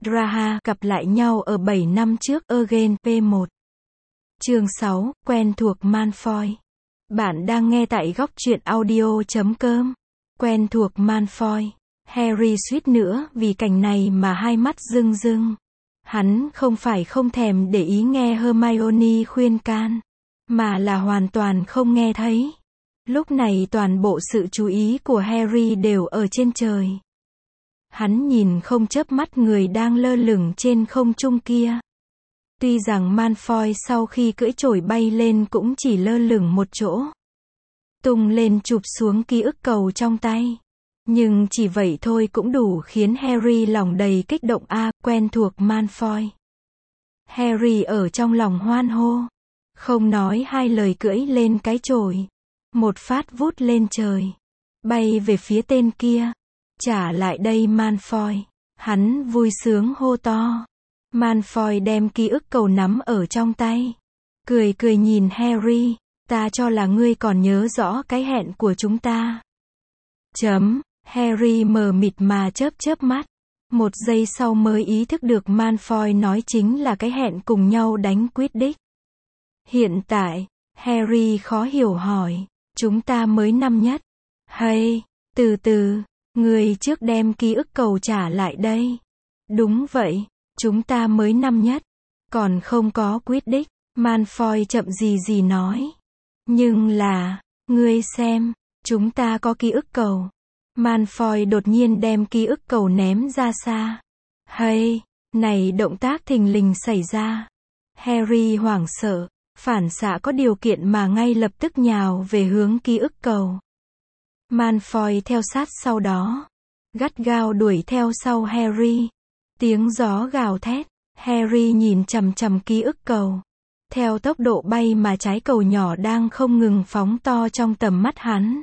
Draha gặp lại nhau ở 7 năm trước Again P1. Chương 6, quen thuộc Malfoy. Bạn đang nghe tại góc truyện audio.com. Quen thuộc Malfoy. Harry suýt nữa vì cảnh này mà hai mắt rưng rưng. Hắn không phải không thèm để ý nghe Hermione khuyên can, mà là hoàn toàn không nghe thấy. Lúc này toàn bộ sự chú ý của Harry đều ở trên trời. Hắn nhìn không chớp mắt người đang lơ lửng trên không trung kia. Tuy rằng Malfoy sau khi cưỡi chổi bay lên cũng chỉ lơ lửng một chỗ, tung lên chụp xuống ký ức cầu trong tay. Nhưng chỉ vậy thôi cũng đủ khiến Harry lòng đầy kích động. Quen thuộc Malfoy. Harry ở trong lòng hoan hô, không nói hai lời cưỡi lên cái chổi, một phát vút lên trời, bay về phía tên kia. Trả lại đây Malfoy. Hắn vui sướng hô to. Malfoy đem ký ức cầu nắm ở trong tay, cười cười nhìn Harry. Ta cho là ngươi còn nhớ rõ cái hẹn của chúng ta. Harry mờ mịt mà chớp mắt. Một giây sau mới ý thức được Malfoy nói chính là cái hẹn cùng nhau đánh Quidditch. Hiện tại, Harry khó hiểu hỏi, chúng ta mới năm nhất. Hay, từ từ, người trước đem ký ức cầu trả lại đây. Đúng vậy, chúng ta mới năm nhất, còn không có Quidditch. Malfoy chậm gì nói. Nhưng là, ngươi xem, chúng ta có ký ức cầu. Malfoy đột nhiên đem ký ức cầu ném ra xa. Hay, này động tác thình lình xảy ra. Harry hoảng sợ, phản xạ có điều kiện mà ngay lập tức nhào về hướng ký ức cầu. Malfoy theo sát sau đó, gắt gao đuổi theo sau Harry. Tiếng gió gào thét, Harry nhìn chằm ký ức cầu. Theo tốc độ bay mà trái cầu nhỏ đang không ngừng phóng to trong tầm mắt hắn.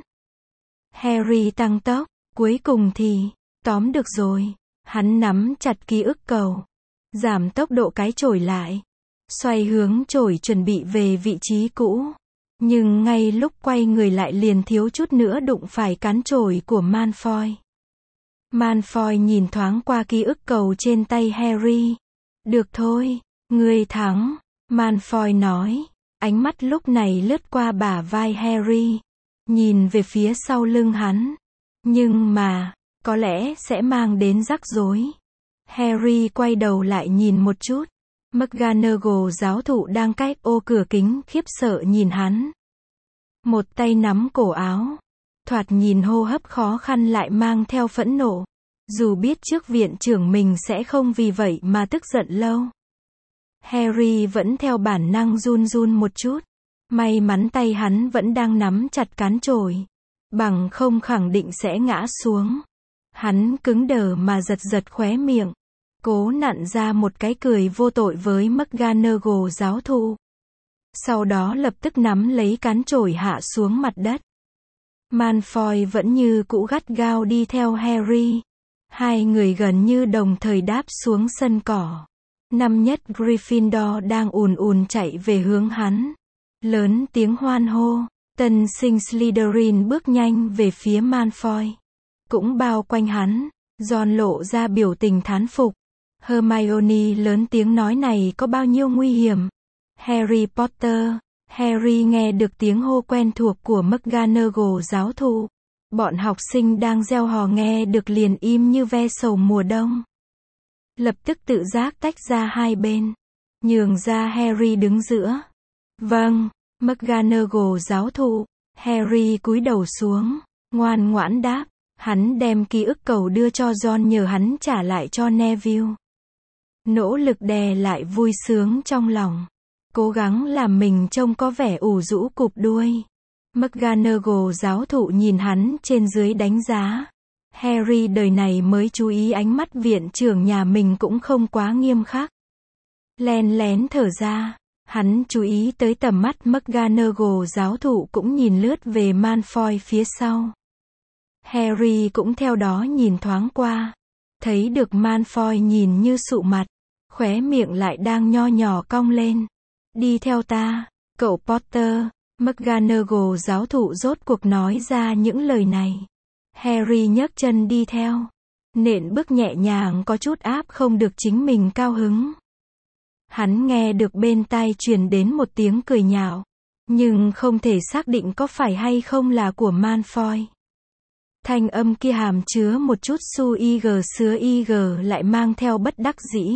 Harry tăng tốc, cuối cùng thì, tóm được rồi. Hắn nắm chặt ký ức cầu, giảm tốc độ cái chổi lại, xoay hướng chổi chuẩn bị về vị trí cũ. Nhưng ngay lúc quay người lại liền thiếu chút nữa đụng phải cán chổi của Malfoy. Malfoy nhìn thoáng qua ký ức cầu trên tay Harry. Được thôi, ngươi thắng, Malfoy nói. Ánh mắt lúc này lướt qua bả vai Harry, nhìn về phía sau lưng hắn. Nhưng mà, có lẽ sẽ mang đến rắc rối. Harry quay đầu lại nhìn một chút. McGonagall giáo thụ đang cách ô cửa kính khiếp sợ nhìn hắn. Một tay nắm cổ áo. Thoạt nhìn hô hấp khó khăn lại mang theo phẫn nộ. Dù biết trước viện trưởng mình sẽ không vì vậy mà tức giận lâu. Harry vẫn theo bản năng run một chút. May mắn tay hắn vẫn đang nắm chặt cán chổi, bằng không khẳng định sẽ ngã xuống. Hắn cứng đờ mà giật khóe miệng, cố nặn ra một cái cười vô tội với McGonagall giáo thụ. Sau đó lập tức nắm lấy cán chổi hạ xuống mặt đất. Malfoy vẫn như cũ gắt gao đi theo Harry. Hai người gần như đồng thời đáp xuống sân cỏ. Năm nhất Gryffindor đang ùn chạy về hướng hắn. Lớn tiếng hoan hô. Tân sinh Slytherin bước nhanh về phía Malfoy, cũng bao quanh hắn. Ron lộ ra biểu tình thán phục. Hermione lớn tiếng nói này có bao nhiêu nguy hiểm. Harry Potter. Harry nghe được tiếng hô quen thuộc của McGonagall giáo thụ. Bọn học sinh đang reo hò nghe được liền im như ve sầu mùa đông. Lập tức tự giác tách ra hai bên, nhường ra Harry đứng giữa. Vâng, McGonagall giáo thụ. Harry cúi đầu xuống, ngoan ngoãn đáp. Hắn đem ký ức cầu đưa cho Ron nhờ hắn trả lại cho Neville. Nỗ lực đè lại vui sướng trong lòng, cố gắng làm mình trông có vẻ ủ rũ cụp đuôi. McGonagall giáo thụ nhìn hắn trên dưới đánh giá. Harry đời này mới chú ý ánh mắt viện trưởng nhà mình cũng không quá nghiêm khắc. Len lén thở ra, hắn chú ý tới tầm mắt McGonagall giáo thụ cũng nhìn lướt về Malfoy phía sau. Harry cũng theo đó nhìn thoáng qua, thấy được Malfoy nhìn như sụ mặt, khóe miệng lại đang nho nhỏ cong lên. Đi theo ta, cậu Potter. McGonagall giáo thụ rốt cuộc nói ra những lời này. Harry nhấc chân đi theo. Nện bước nhẹ nhàng có chút áp không được chính mình cao hứng. Hắn nghe được bên tai truyền đến một tiếng cười nhạo, nhưng không thể xác định có phải hay không là của Malfoy. Thanh âm kia hàm chứa một chút su ig sứa ig lại mang theo bất đắc dĩ.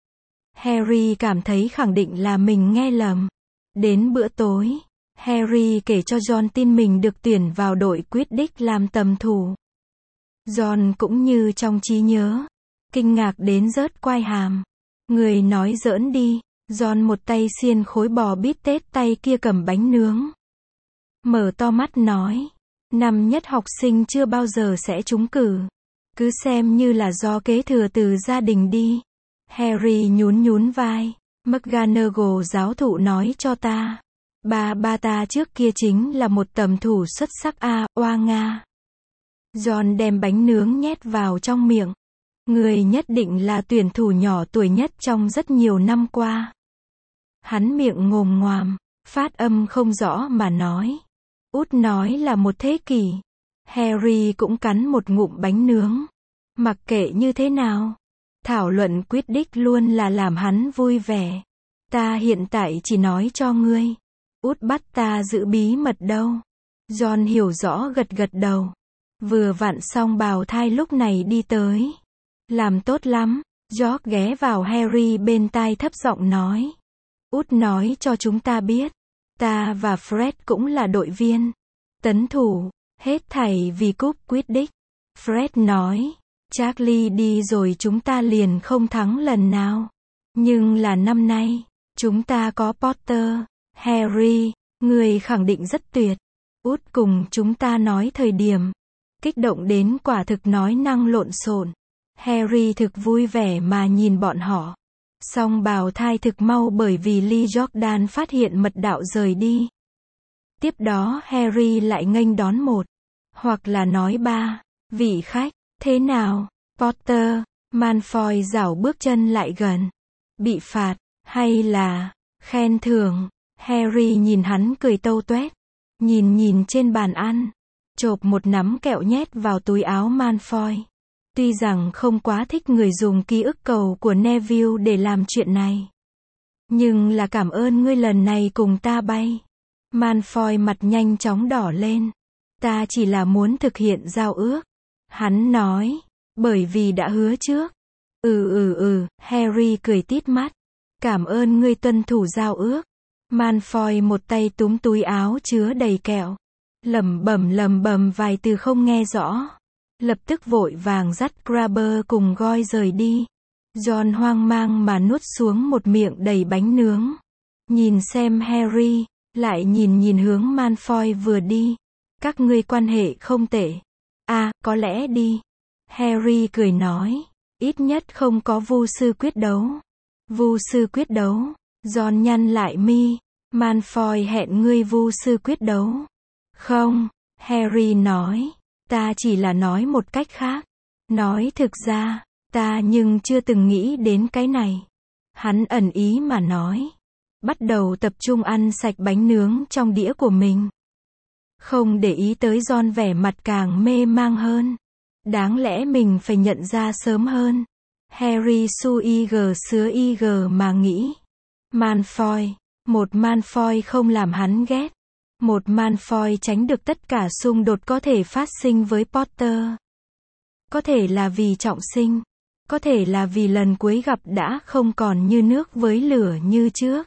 Harry cảm thấy khẳng định là mình nghe lầm. Đến bữa tối, Harry kể cho Ron tin mình được tuyển vào đội Quidditch làm tầm thủ. Ron cũng như trong trí nhớ, kinh ngạc đến rớt quai hàm. Người nói giỡn đi. Ron một tay xiên khối bò bít tết, tay kia cầm bánh nướng. Mở to mắt nói, năm nhất học sinh chưa bao giờ sẽ trúng cử. Cứ xem như là do kế thừa từ gia đình đi. Harry nhún nhún vai. McGonagall giáo thụ nói cho ta. Ba ta trước kia chính là một tầm thủ xuất sắc oa nga. Ron đem bánh nướng nhét vào trong miệng. Người nhất định là tuyển thủ nhỏ tuổi nhất trong rất nhiều năm qua. Hắn miệng ngồm ngoàm, phát âm không rõ mà nói. Út nói là một thế kỷ. Harry cũng cắn một ngụm bánh nướng. Mặc kệ như thế nào, thảo luận Quidditch luôn là làm hắn vui vẻ. Ta hiện tại chỉ nói cho ngươi. Út bắt ta giữ bí mật đâu. Ron hiểu rõ gật gật đầu. Vừa vặn xong bào thai lúc này đi tới. Làm tốt lắm. George ghé vào Harry bên tai thấp giọng nói. Út nói cho chúng ta biết. Ta và Fred cũng là đội viên. Tấn thủ. Hết thảy vì cúp Quidditch. Fred nói. Charlie đi rồi chúng ta liền không thắng lần nào. Nhưng là năm nay, chúng ta có Potter. Harry, người khẳng định rất tuyệt. Út cùng chúng ta nói thời điểm. Kích động đến quả thực nói năng lộn xộn. Harry thực vui vẻ mà nhìn bọn họ. Song bào thai thực mau bởi vì Lee Jordan phát hiện mật đạo rời đi. Tiếp đó Harry lại nghênh đón một, hoặc là nói ba, vị khách. Thế nào, Potter? Malfoy rảo bước chân lại gần. Bị phạt, hay là khen thưởng? Harry nhìn hắn cười tâu tuét. Nhìn trên bàn ăn. Chộp một nắm kẹo nhét vào túi áo Malfoy. Tuy rằng không quá thích người dùng ký ức cầu của Neville để làm chuyện này. Nhưng là cảm ơn ngươi lần này cùng ta bay. Malfoy mặt nhanh chóng đỏ lên. Ta chỉ là muốn thực hiện giao ước. Hắn nói. Bởi vì đã hứa trước. Harry cười tít mắt. Cảm ơn ngươi tuân thủ giao ước. Malfoy một tay túm túi áo chứa đầy kẹo. Lẩm bẩm vài từ không nghe rõ. Lập tức vội vàng dắt Grabber cùng Goyle rời đi. Ron hoang mang mà nuốt xuống một miệng đầy bánh nướng. Nhìn xem Harry, lại nhìn hướng Malfoy vừa đi. Các ngươi quan hệ không tệ. Có lẽ đi. Harry cười nói. Ít nhất không có vu sư quyết đấu. Vu sư quyết đấu. Ron nhăn lại mi. Malfoy hẹn ngươi vu sư quyết đấu. Không, Harry nói. Ta chỉ là nói một cách khác. Nói thực ra, ta nhưng chưa từng nghĩ đến cái này. Hắn ẩn ý mà nói. Bắt đầu tập trung ăn sạch bánh nướng trong đĩa của mình. Không để ý tới Ron vẻ mặt càng mê mang hơn. Đáng lẽ mình phải nhận ra sớm hơn. Harry su ig sứa ig mà nghĩ. Malfoy. Một Malfoy không làm hắn ghét. Một Malfoy tránh được tất cả xung đột có thể phát sinh với Potter. Có thể là vì trọng sinh. Có thể là vì lần cuối gặp đã không còn như nước với lửa như trước.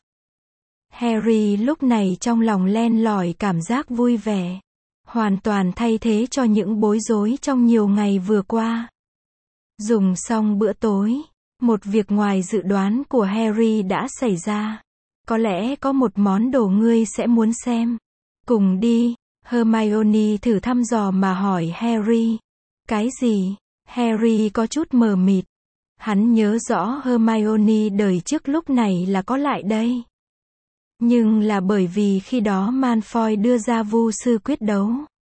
Harry lúc này trong lòng len lỏi cảm giác vui vẻ. Hoàn toàn thay thế cho những bối rối trong nhiều ngày vừa qua. Dùng xong bữa tối, một việc ngoài dự đoán của Harry đã xảy ra. Có lẽ có một món đồ ngươi sẽ muốn xem. Cùng đi, Hermione thử thăm dò mà hỏi Harry. Cái gì? Harry có chút mờ mịt. Hắn nhớ rõ Hermione đời trước lúc này là có lại đây. Nhưng là bởi vì khi đó Malfoy đưa ra vu sư quyết đấu.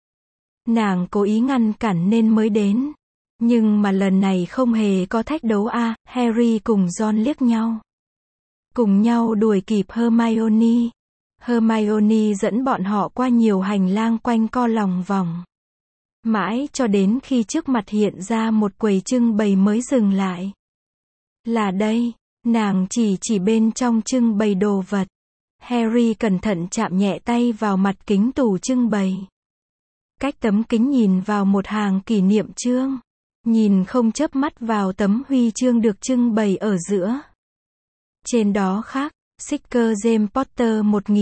Nàng cố ý ngăn cản nên mới đến. Nhưng mà lần này không hề có thách đấu Harry cùng Ron liếc nhau. Cùng nhau đuổi kịp Hermione. Hermione dẫn bọn họ qua nhiều hành lang quanh co lòng vòng. Mãi cho đến khi trước mặt hiện ra một quầy trưng bày mới dừng lại. Là đây, nàng chỉ bên trong trưng bày đồ vật. Harry cẩn thận chạm nhẹ tay vào mặt kính tủ trưng bày. Cách tấm kính nhìn vào một hàng kỷ niệm chương. Nhìn không chớp mắt vào tấm huy chương được trưng bày ở giữa. Trên đó khắc, sticker James Potter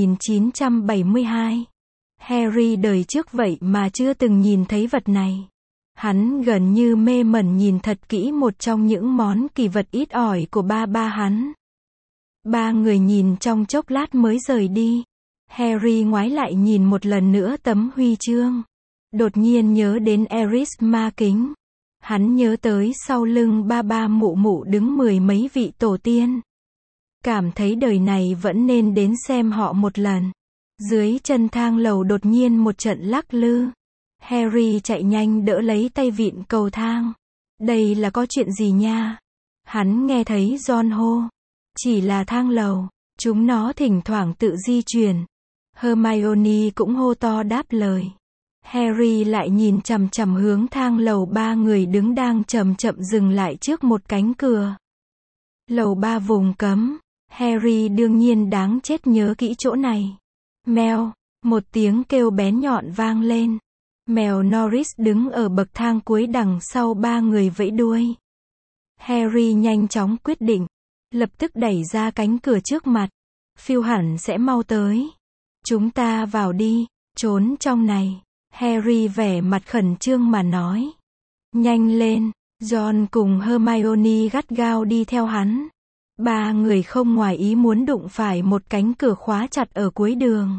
1972. Harry đời trước vậy mà chưa từng nhìn thấy vật này. Hắn gần như mê mẩn nhìn thật kỹ một trong những món kỳ vật ít ỏi của ba hắn. Ba người nhìn trong chốc lát mới rời đi. Harry ngoái lại nhìn một lần nữa tấm huy chương. Đột nhiên nhớ đến Eris ma kính. Hắn nhớ tới sau lưng ba mụ mụ đứng mười mấy vị tổ tiên. Cảm thấy đời này vẫn nên đến xem họ một lần. Dưới chân thang lầu đột nhiên một trận lắc lư. Harry chạy nhanh đỡ lấy tay vịn cầu thang. Đây là có chuyện gì nha? Hắn nghe thấy Ron hô. Chỉ là thang lầu, chúng nó thỉnh thoảng tự di chuyển. Hermione cũng hô to đáp lời. Harry lại nhìn chằm chằm hướng thang lầu ba người đứng đang chậm chậm dừng lại trước một cánh cửa. Lầu 3 vùng cấm. Harry đương nhiên đáng chết nhớ kỹ chỗ này. Mèo, một tiếng kêu bén nhọn vang lên. Mèo Norris đứng ở bậc thang cuối đằng sau ba người vẫy đuôi. Harry nhanh chóng quyết định, lập tức đẩy ra cánh cửa trước mặt. Phil hẳn sẽ mau tới. Chúng ta vào đi, trốn trong này. Harry vẻ mặt khẩn trương mà nói. Nhanh lên, Ron cùng Hermione gắt gao đi theo hắn. Ba người không ngoài ý muốn đụng phải một cánh cửa khóa chặt ở cuối đường.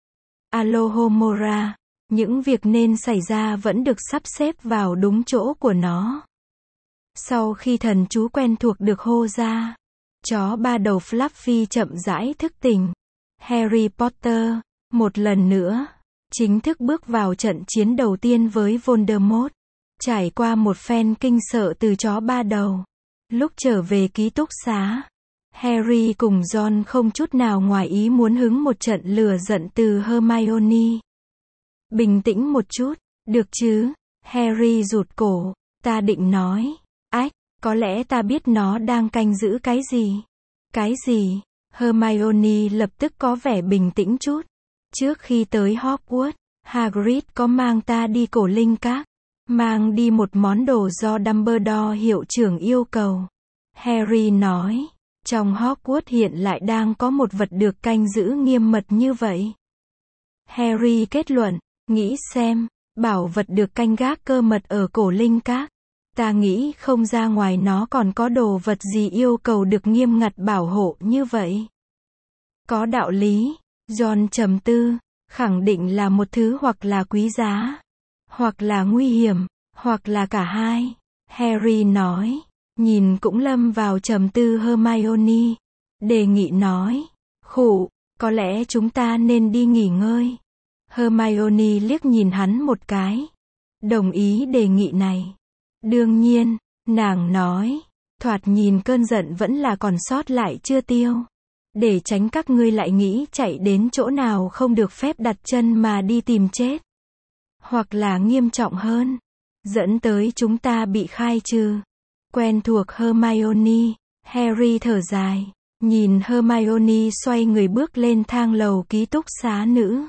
Alohomora, những việc nên xảy ra vẫn được sắp xếp vào đúng chỗ của nó. Sau khi thần chú quen thuộc được hô ra, chó ba đầu Fluffy chậm rãi thức tỉnh. Harry Potter, một lần nữa, chính thức bước vào trận chiến đầu tiên với Voldemort. Trải qua một phen kinh sợ từ chó ba đầu. Lúc trở về ký túc xá, Harry cùng Ron không chút nào ngoài ý muốn hứng một trận lửa giận từ Hermione. Bình tĩnh một chút, được chứ? Harry rụt cổ, ta định nói. Ách, có lẽ ta biết nó đang canh giữ cái gì. Cái gì? Hermione lập tức có vẻ bình tĩnh chút. Trước khi tới Hogwarts, Hagrid có mang ta đi Cổ Linh Các. Mang đi một món đồ do Dumbledore hiệu trưởng yêu cầu. Harry nói, trong Hogwarts hiện lại đang có một vật được canh giữ nghiêm mật như vậy. Harry kết luận, nghĩ xem, bảo vật được canh gác cơ mật ở Cổ Linh Các. Ta nghĩ không ra ngoài nó còn có đồ vật gì yêu cầu được nghiêm ngặt bảo hộ như vậy. Có đạo lý, Ron trầm tư, khẳng định là một thứ hoặc là quý giá, hoặc là nguy hiểm, hoặc là cả hai. Harry nói, nhìn cũng lâm vào trầm tư. Hermione đề nghị nói, khụ, có lẽ chúng ta nên đi nghỉ ngơi. Hermione liếc nhìn hắn một cái, đồng ý đề nghị này. Đương nhiên, nàng nói, thoạt nhìn cơn giận vẫn là còn sót lại chưa tiêu. Để tránh các ngươi lại nghĩ chạy đến chỗ nào không được phép đặt chân mà đi tìm chết. Hoặc là nghiêm trọng hơn, dẫn tới chúng ta bị khai trừ. Quen thuộc Hermione, Harry thở dài, nhìn Hermione xoay người bước lên thang lầu ký túc xá nữ.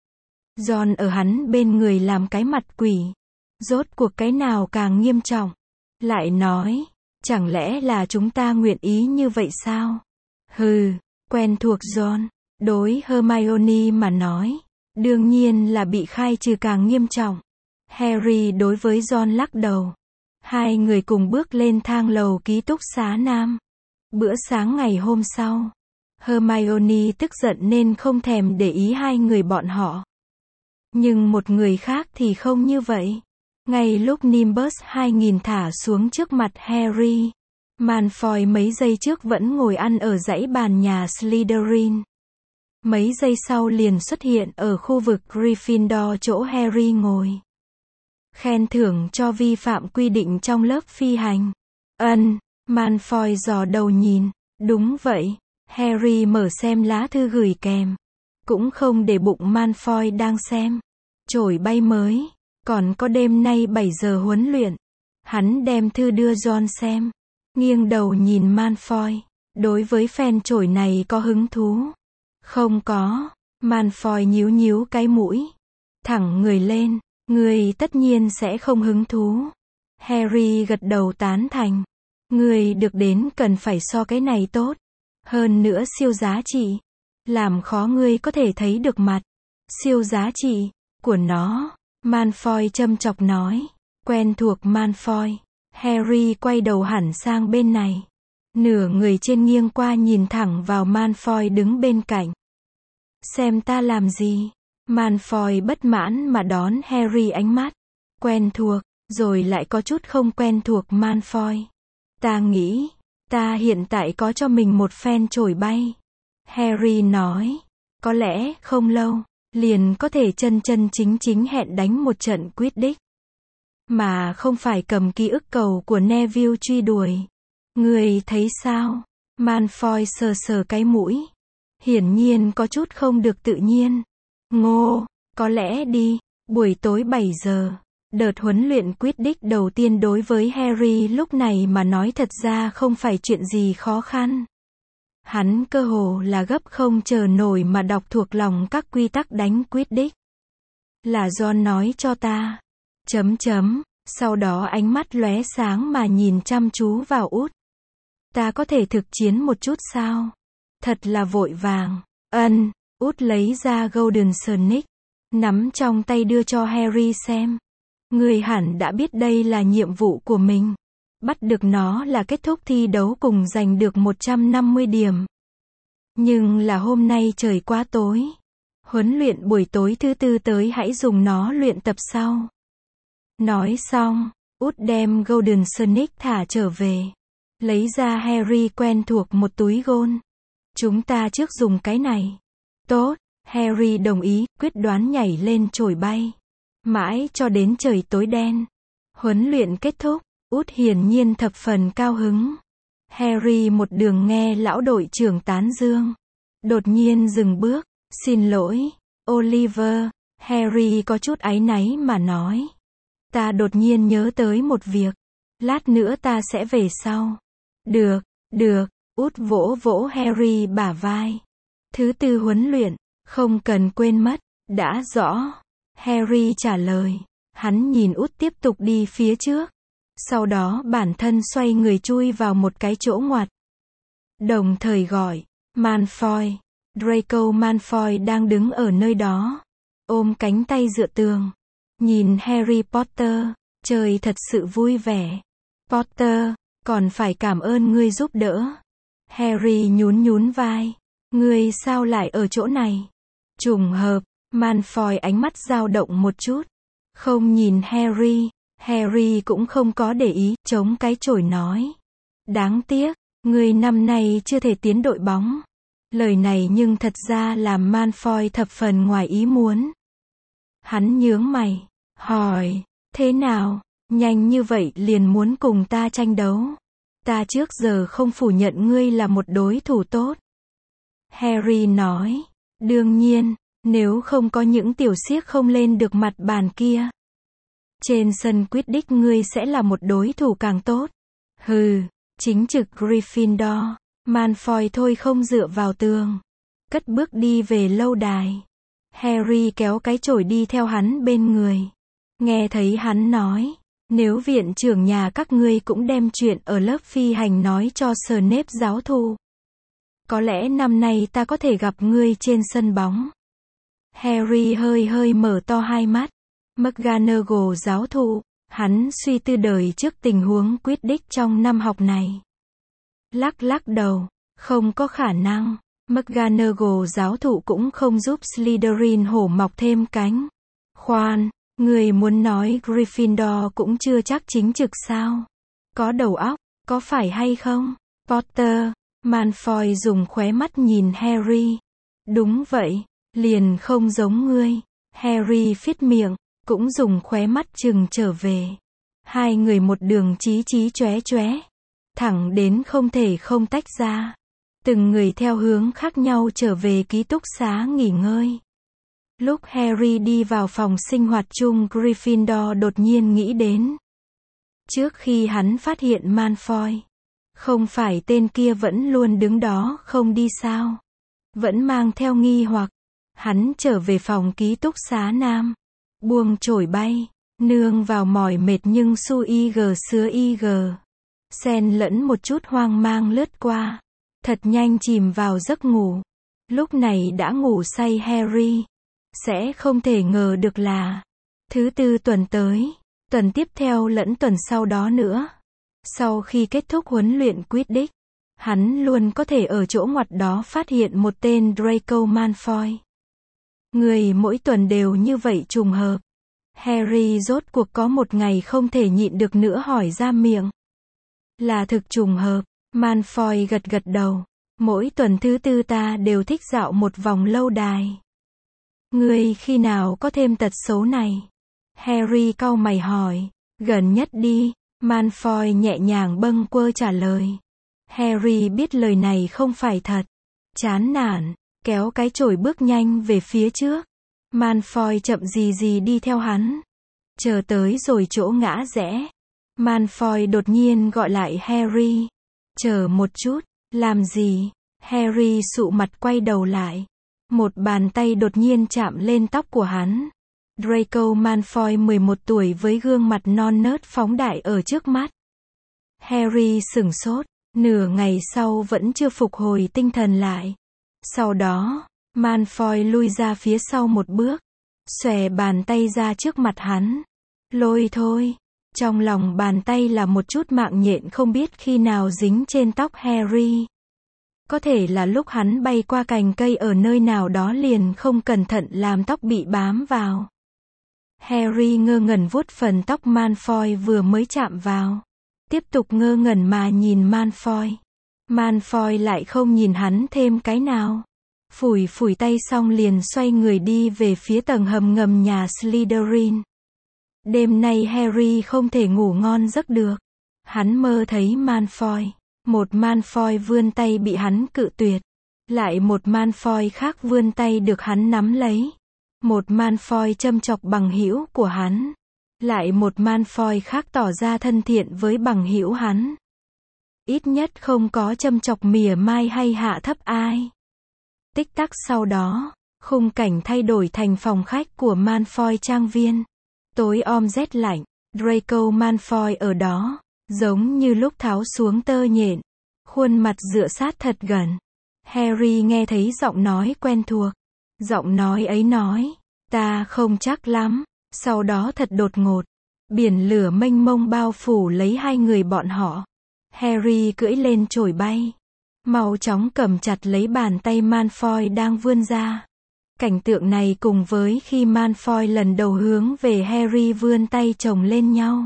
Ron ở hắn bên người làm cái mặt quỷ. Rốt cuộc cái nào càng nghiêm trọng? Lại nói, chẳng lẽ là chúng ta nguyện ý như vậy sao? Hừ, quen thuộc Ron, đối Hermione mà nói, đương nhiên là bị khai trừ càng nghiêm trọng. Harry đối với Ron lắc đầu. Hai người cùng bước lên thang lầu ký túc xá nam. Bữa sáng ngày hôm sau, Hermione tức giận nên không thèm để ý hai người bọn họ. Nhưng một người khác thì không như vậy. Ngay lúc Nimbus 2000 thả xuống trước mặt Harry, Malfoy mấy giây trước vẫn ngồi ăn ở dãy bàn nhà Slytherin. Mấy giây sau liền xuất hiện ở khu vực Gryffindor chỗ Harry ngồi. Khen thưởng cho vi phạm quy định trong lớp phi hành. Malfoy dò đầu nhìn. Đúng vậy. Harry mở xem lá thư gửi kèm. Cũng không để bụng Malfoy đang xem. Chổi bay mới. Còn có đêm nay 7 giờ huấn luyện. Hắn đem thư đưa John xem. Nghiêng đầu nhìn Malfoy. Đối với phen chổi này có hứng thú? Không có. Malfoy nhíu nhíu cái mũi. Thẳng người lên. Ngươi tất nhiên sẽ không hứng thú. Harry gật đầu tán thành. Ngươi được đến cần phải so cái này tốt. Hơn nữa siêu giá trị. Làm khó ngươi có thể thấy được mặt. Siêu giá trị của nó. Malfoy châm chọc nói. Quen thuộc Malfoy. Harry quay đầu hẳn sang bên này. Nửa người trên nghiêng qua nhìn thẳng vào Malfoy đứng bên cạnh. Xem ta làm gì? Malfoy bất mãn mà đón Harry ánh mắt. Quen thuộc, rồi lại có chút không quen thuộc Malfoy. Ta nghĩ, ta hiện tại có cho mình một phen chổi bay. Harry nói, có lẽ không lâu, liền có thể chân chân chính chính hẹn đánh một trận Quidditch. Mà không phải cầm ký ức cầu của Neville truy đuổi. Người thấy sao? Malfoy sờ sờ cái mũi. Hiển nhiên có chút không được tự nhiên. Ngô, có lẽ đi, buổi tối 7 giờ. Đợt huấn luyện Quidditch đầu tiên đối với Harry lúc này mà nói thật ra không phải chuyện gì khó khăn. Hắn cơ hồ là gấp không chờ nổi mà đọc thuộc lòng các quy tắc đánh Quidditch. Là John nói cho ta. Sau đó ánh mắt lóe sáng mà nhìn chăm chú vào Út. Ta có thể thực chiến một chút sao? Thật là vội vàng. Út lấy ra Golden Snake, nắm trong tay đưa cho Harry xem. Ngươi hẳn đã biết đây là nhiệm vụ của mình. Bắt được nó là kết thúc thi đấu cùng giành được 150 điểm. Nhưng là hôm nay trời quá tối. Huấn luyện buổi tối thứ tư tới hãy dùng nó luyện tập sau. Nói xong, Út đem Golden Snake thả trở về. Lấy ra Harry quen thuộc một túi gôn. Chúng ta trước dùng cái này. Tốt, Harry đồng ý, quyết đoán nhảy lên chổi bay. Mãi cho đến trời tối đen. Huấn luyện kết thúc, Út hiển nhiên thập phần cao hứng. Harry một đường nghe lão đội trưởng tán dương. Đột nhiên dừng bước, xin lỗi, Oliver, Harry có chút áy náy mà nói. Ta đột nhiên nhớ tới một việc. Lát nữa ta sẽ về sau. Được, Út vỗ vỗ Harry bả vai. Thứ tư huấn luyện, không cần quên mất, đã rõ. Harry trả lời. Hắn nhìn Út tiếp tục đi phía trước. Sau đó bản thân xoay người chui vào một cái chỗ ngoặt. Đồng thời gọi, Malfoy. Draco Malfoy đang đứng ở nơi đó. Ôm cánh tay dựa tường. Nhìn Harry Potter, trời thật sự vui vẻ. Potter, còn phải cảm ơn ngươi giúp đỡ. Harry nhún vai. Ngươi sao lại ở chỗ này? Trùng hợp, Malfoy ánh mắt dao động một chút. Không nhìn Harry, Harry cũng không có để ý, chống cái chổi nói. Đáng tiếc, ngươi năm nay chưa thể tiến đội bóng. Lời này nhưng thật ra làm Malfoy thập phần ngoài ý muốn. Hắn nhướng mày, hỏi, thế nào, nhanh như vậy liền muốn cùng ta tranh đấu? Ta trước giờ không phủ nhận ngươi là một đối thủ tốt. Harry nói, đương nhiên, nếu không có những tiểu xiếc không lên được mặt bàn kia. Trên sân Quidditch ngươi sẽ là một đối thủ càng tốt. Hừ, chính trực Gryffindor. Malfoy thôi không dựa vào tường. Cất bước đi về lâu đài. Harry kéo cái chổi đi theo hắn bên người. Nghe thấy hắn nói, nếu viện trưởng nhà các ngươi cũng đem chuyện ở lớp phi hành nói cho Snape giáo thụ. Có lẽ năm nay ta có thể gặp ngươi trên sân bóng. Harry hơi mở to hai mắt. McGonagall giáo thụ, hắn suy tư đời trước tình huống Quidditch trong năm học này. Lắc đầu, không có khả năng. McGonagall giáo thụ cũng không giúp Slytherin hổ mọc thêm cánh. Khoan, người muốn nói Gryffindor cũng chưa chắc chính trực sao? Có đầu óc, có phải hay không? Potter, Malfoy dùng khóe mắt nhìn Harry. Đúng vậy, liền không giống ngươi. Harry phít miệng, cũng dùng khóe mắt chừng trở về. Hai người một đường chí chóe. Thẳng đến không thể không tách ra. Từng người theo hướng khác nhau trở về ký túc xá nghỉ ngơi. Lúc Harry đi vào phòng sinh hoạt chung Gryffindor đột nhiên nghĩ đến. Trước khi hắn phát hiện Malfoy, không phải tên kia vẫn luôn đứng đó không đi sao? Vẫn mang theo nghi hoặc. Hắn trở về phòng ký túc xá nam. Buông chổi bay. Nương vào mỏi mệt nhưng su ig sứa ig. Xen lẫn một chút hoang mang lướt qua. Thật nhanh chìm vào giấc ngủ. Lúc này đã ngủ say Harry. Sẽ không thể ngờ được là thứ tư tuần tới, tuần tiếp theo lẫn tuần sau đó nữa. Sau khi kết thúc huấn luyện Quidditch, hắn luôn có thể ở chỗ ngoặt đó phát hiện một tên Draco Malfoy. Người mỗi tuần đều như vậy trùng hợp. Harry rốt cuộc có một ngày không thể nhịn được nữa hỏi ra miệng. Là thực trùng hợp. Malfoy gật gật đầu. Mỗi tuần thứ tư ta đều thích dạo một vòng lâu đài. Ngươi khi nào có thêm tật xấu này? Harry cau mày hỏi. Gần nhất đi. Malfoy nhẹ nhàng bâng quơ trả lời. Harry biết lời này không phải thật. Chán nản, kéo cái chổi bước nhanh về phía trước. Malfoy chậm gì gì đi theo hắn. Chờ tới rồi chỗ ngã rẽ. Malfoy đột nhiên gọi lại Harry. Chờ một chút, làm gì? Harry sụ mặt quay đầu lại. Một bàn tay đột nhiên chạm lên tóc của hắn. Draco Malfoy 11 tuổi với gương mặt non nớt phóng đại ở trước mắt. Harry sửng sốt, nửa ngày sau vẫn chưa phục hồi tinh thần lại. Sau đó, Malfoy lui ra phía sau một bước, xòe bàn tay ra trước mặt hắn. Lôi thôi. Trong lòng bàn tay là một chút mạng nhện không biết khi nào dính trên tóc Harry. Có thể là lúc hắn bay qua cành cây ở nơi nào đó liền không cẩn thận làm tóc bị bám vào. Harry ngơ ngẩn vuốt phần tóc Malfoy vừa mới chạm vào. Tiếp tục ngơ ngẩn mà nhìn Malfoy. Malfoy lại không nhìn hắn thêm cái nào. Phủi phủi tay xong liền xoay người đi về phía tầng hầm ngầm nhà Slytherin. Đêm nay Harry không thể ngủ ngon giấc được. Hắn mơ thấy Malfoy. Một Malfoy vươn tay bị hắn cự tuyệt. Lại một Malfoy khác vươn tay được hắn nắm lấy. Một Malfoy châm chọc bằng hữu của hắn. Lại một Malfoy khác tỏ ra thân thiện với bằng hữu hắn. Ít nhất không có châm chọc mỉa mai hay hạ thấp ai. Tích tắc sau đó, khung cảnh thay đổi thành phòng khách của Malfoy trang viên. Tối om rét lạnh, Draco Malfoy ở đó, giống như lúc tháo xuống tơ nhện. Khuôn mặt dựa sát thật gần. Harry nghe thấy giọng nói quen thuộc. Giọng nói ấy nói, ta không chắc lắm. Sau đó thật đột ngột, biển lửa mênh mông bao phủ lấy hai người bọn họ. Harry cưỡi lên chổi bay, mau chóng cầm chặt lấy bàn tay Malfoy đang vươn ra. Cảnh tượng này cùng với khi Malfoy lần đầu hướng về Harry vươn tay chồng lên nhau.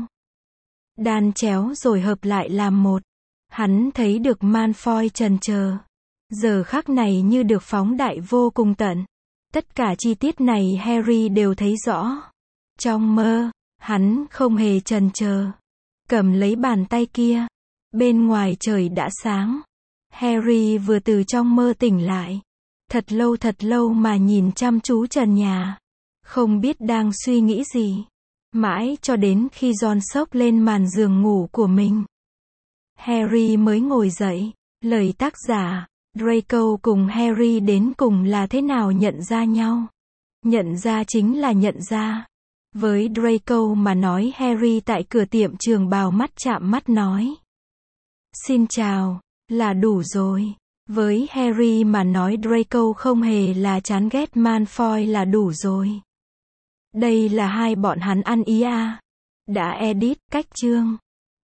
Đan chéo rồi hợp lại làm một. Hắn thấy được Malfoy chần chờ. Giờ khắc này như được phóng đại vô cùng tận. Tất cả chi tiết này Harry đều thấy rõ. Trong mơ, hắn không hề chần chờ. Cầm lấy bàn tay kia. Bên ngoài trời đã sáng. Harry vừa từ trong mơ tỉnh lại. Thật lâu mà nhìn chăm chú trần nhà. Không biết đang suy nghĩ gì. Mãi cho đến khi Ron xốc lên màn giường ngủ của mình. Harry mới ngồi dậy. Lời tác giả, Draco cùng Harry đến cùng là thế nào nhận ra nhau? Nhận ra chính là nhận ra. Với Draco mà nói Harry tại cửa tiệm trường bào mắt chạm mắt nói. Xin chào, là đủ rồi. Với Harry mà nói Draco không hề là chán ghét Malfoy là đủ rồi. Đây là hai bọn hắn ăn ý à. Đã edit, cách chương.